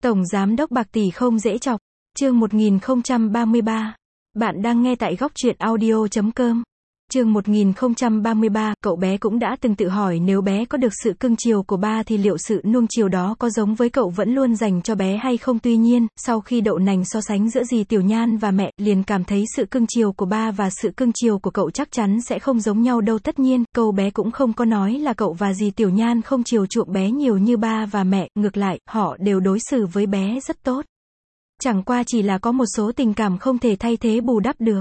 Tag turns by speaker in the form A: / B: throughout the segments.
A: Tổng giám đốc bạc tỷ không dễ chọc. Chương 1033. Bạn đang nghe tại góc truyện audio.com. Chương 1033, cậu bé cũng đã từng tự hỏi nếu bé có được sự cưng chiều của ba thì liệu sự nuông chiều đó có giống với cậu vẫn luôn dành cho bé hay không. Tuy nhiên, sau khi Đậu Nành so sánh giữa dì Tiểu Nhan và mẹ, liền cảm thấy sự cưng chiều của ba và sự cưng chiều của cậu chắc chắn sẽ không giống nhau đâu. Tất nhiên, câu bé cũng không có nói là cậu và dì Tiểu Nhan không chiều chuộng bé nhiều như ba và mẹ, ngược lại, họ đều đối xử với bé rất tốt. Chẳng qua chỉ là có một số tình cảm không thể thay thế bù đắp được.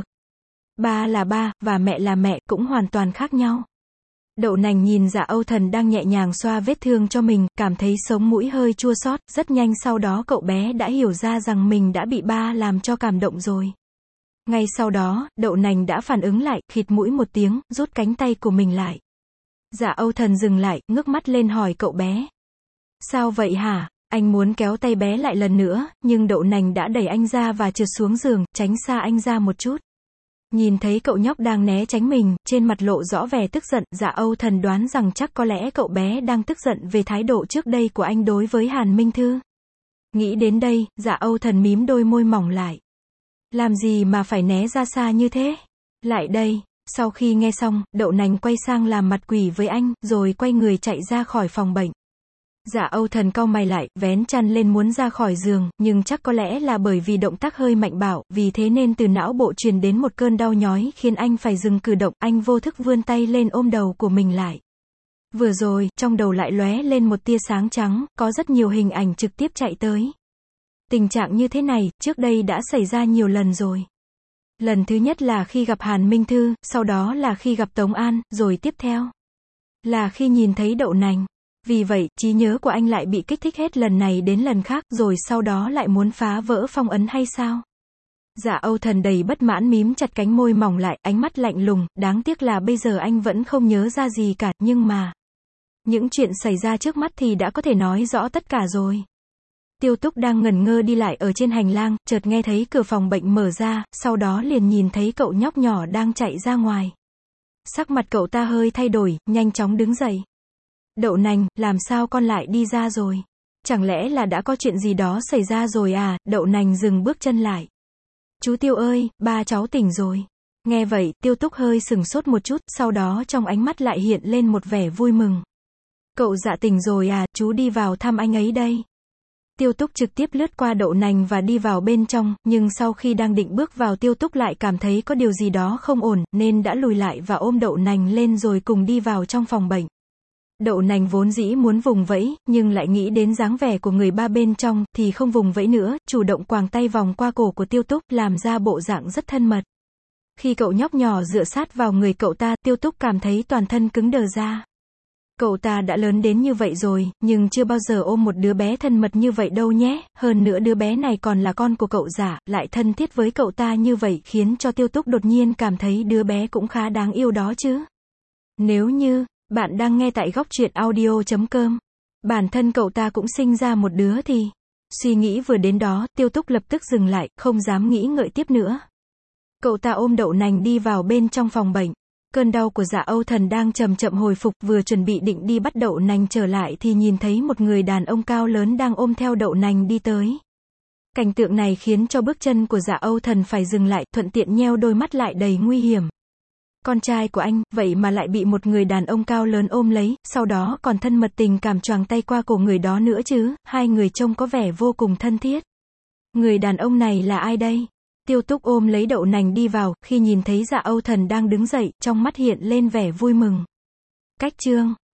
A: Ba là ba, và mẹ là mẹ, cũng hoàn toàn khác nhau. Đậu Nành nhìn Dạ Âu Thần đang nhẹ nhàng xoa vết thương cho mình, cảm thấy sống mũi hơi chua xót. Rất nhanh sau đó cậu bé đã hiểu ra rằng mình đã bị ba làm cho cảm động rồi. Ngay sau đó, Đậu Nành đã phản ứng lại, khịt mũi một tiếng, rút cánh tay của mình lại. Dạ Âu Thần dừng lại, ngước mắt lên hỏi cậu bé. Sao vậy hả? Anh muốn kéo tay bé lại lần nữa, nhưng Đậu Nành đã đẩy anh ra và trượt xuống giường, tránh xa anh ra một chút. Nhìn thấy cậu nhóc đang né tránh mình, trên mặt lộ rõ vẻ tức giận, Dạ Âu Thần đoán rằng chắc có lẽ cậu bé đang tức giận về thái độ trước đây của anh đối với Hàn Minh Thư. Nghĩ đến đây, Dạ Âu Thần mím đôi môi mỏng lại. Làm gì mà phải né ra xa như thế? Lại đây. Sau khi nghe xong, Đậu Nành quay sang làm mặt quỷ với anh, rồi quay người chạy ra khỏi phòng bệnh. Dạ Âu Thần cau mày lại, vén chăn lên muốn ra khỏi giường, nhưng chắc có lẽ là bởi vì động tác hơi mạnh bạo, vì thế nên từ não bộ truyền đến một cơn đau nhói khiến anh phải dừng cử động, anh vô thức vươn tay lên ôm đầu của mình lại. Vừa rồi, trong đầu lại lóe lên một tia sáng trắng, có rất nhiều hình ảnh trực tiếp chạy tới. Tình trạng như thế này, trước đây đã xảy ra nhiều lần rồi. Lần thứ nhất là khi gặp Hàn Minh Thư, sau đó là khi gặp Tống An, rồi tiếp theo là khi nhìn thấy Đậu Nành. Vì vậy, trí nhớ của anh lại bị kích thích hết lần này đến lần khác, rồi sau đó lại muốn phá vỡ phong ấn hay sao? Dạ Âu Thần đầy bất mãn mím chặt cánh môi mỏng lại, ánh mắt lạnh lùng, đáng tiếc là bây giờ anh vẫn không nhớ ra gì cả, nhưng mà những chuyện xảy ra trước mắt thì đã có thể nói rõ tất cả rồi. Tiêu Túc đang ngẩn ngơ đi lại ở trên hành lang, chợt nghe thấy cửa phòng bệnh mở ra, sau đó liền nhìn thấy cậu nhóc nhỏ đang chạy ra ngoài. Sắc mặt cậu ta hơi thay đổi, nhanh chóng đứng dậy. Đậu Nành, làm sao con lại đi ra rồi? Chẳng lẽ là đã có chuyện gì đó xảy ra rồi à? Đậu Nành dừng bước chân lại. Chú Tiêu ơi, ba cháu tỉnh rồi. Nghe vậy, Tiêu Túc hơi sừng sốt một chút, sau đó trong ánh mắt lại hiện lên một vẻ vui mừng. Cậu Dạ tỉnh rồi à, chú đi vào thăm anh ấy đây. Tiêu Túc trực tiếp lướt qua Đậu Nành và đi vào bên trong, nhưng sau khi đang định bước vào Tiêu Túc lại cảm thấy có điều gì đó không ổn, nên đã lùi lại và ôm Đậu Nành lên rồi cùng đi vào trong phòng bệnh. Đậu Nành vốn dĩ muốn vùng vẫy, nhưng lại nghĩ đến dáng vẻ của người ba bên trong, thì không vùng vẫy nữa, chủ động quàng tay vòng qua cổ của Tiêu Túc, làm ra bộ dạng rất thân mật. Khi cậu nhóc nhỏ dựa sát vào người cậu ta, Tiêu Túc cảm thấy toàn thân cứng đờ ra. Cậu ta đã lớn đến như vậy rồi, nhưng chưa bao giờ ôm một đứa bé thân mật như vậy đâu nhé, hơn nữa đứa bé này còn là con của cậu Dạ, lại thân thiết với cậu ta như vậy khiến cho Tiêu Túc đột nhiên cảm thấy đứa bé cũng khá đáng yêu đó chứ. Nếu như bạn đang nghe tại góc truyện audio.com. Bản thân cậu ta cũng sinh ra một đứa thì... Suy nghĩ vừa đến đó, Tiêu Túc lập tức dừng lại, không dám nghĩ ngợi tiếp nữa. Cậu ta ôm Đậu Nành đi vào bên trong phòng bệnh. Cơn đau của Dạ Âu Thần đang chậm chậm hồi phục, vừa chuẩn bị định đi bắt Đậu Nành trở lại thì nhìn thấy một người đàn ông cao lớn đang ôm theo Đậu Nành đi tới. Cảnh tượng này khiến cho bước chân của Dạ Âu Thần phải dừng lại, thuận tiện nheo đôi mắt lại đầy nguy hiểm. Con trai của anh, vậy mà lại bị một người đàn ông cao lớn ôm lấy, sau đó còn thân mật tình cảm choàng tay qua cổ người đó nữa chứ, hai người trông có vẻ vô cùng thân thiết. Người đàn ông này là ai đây? Tiêu Túc ôm lấy Đậu Nành đi vào, khi nhìn thấy Dạ Âu Thần đang đứng dậy, trong mắt hiện lên vẻ vui mừng. Cách chương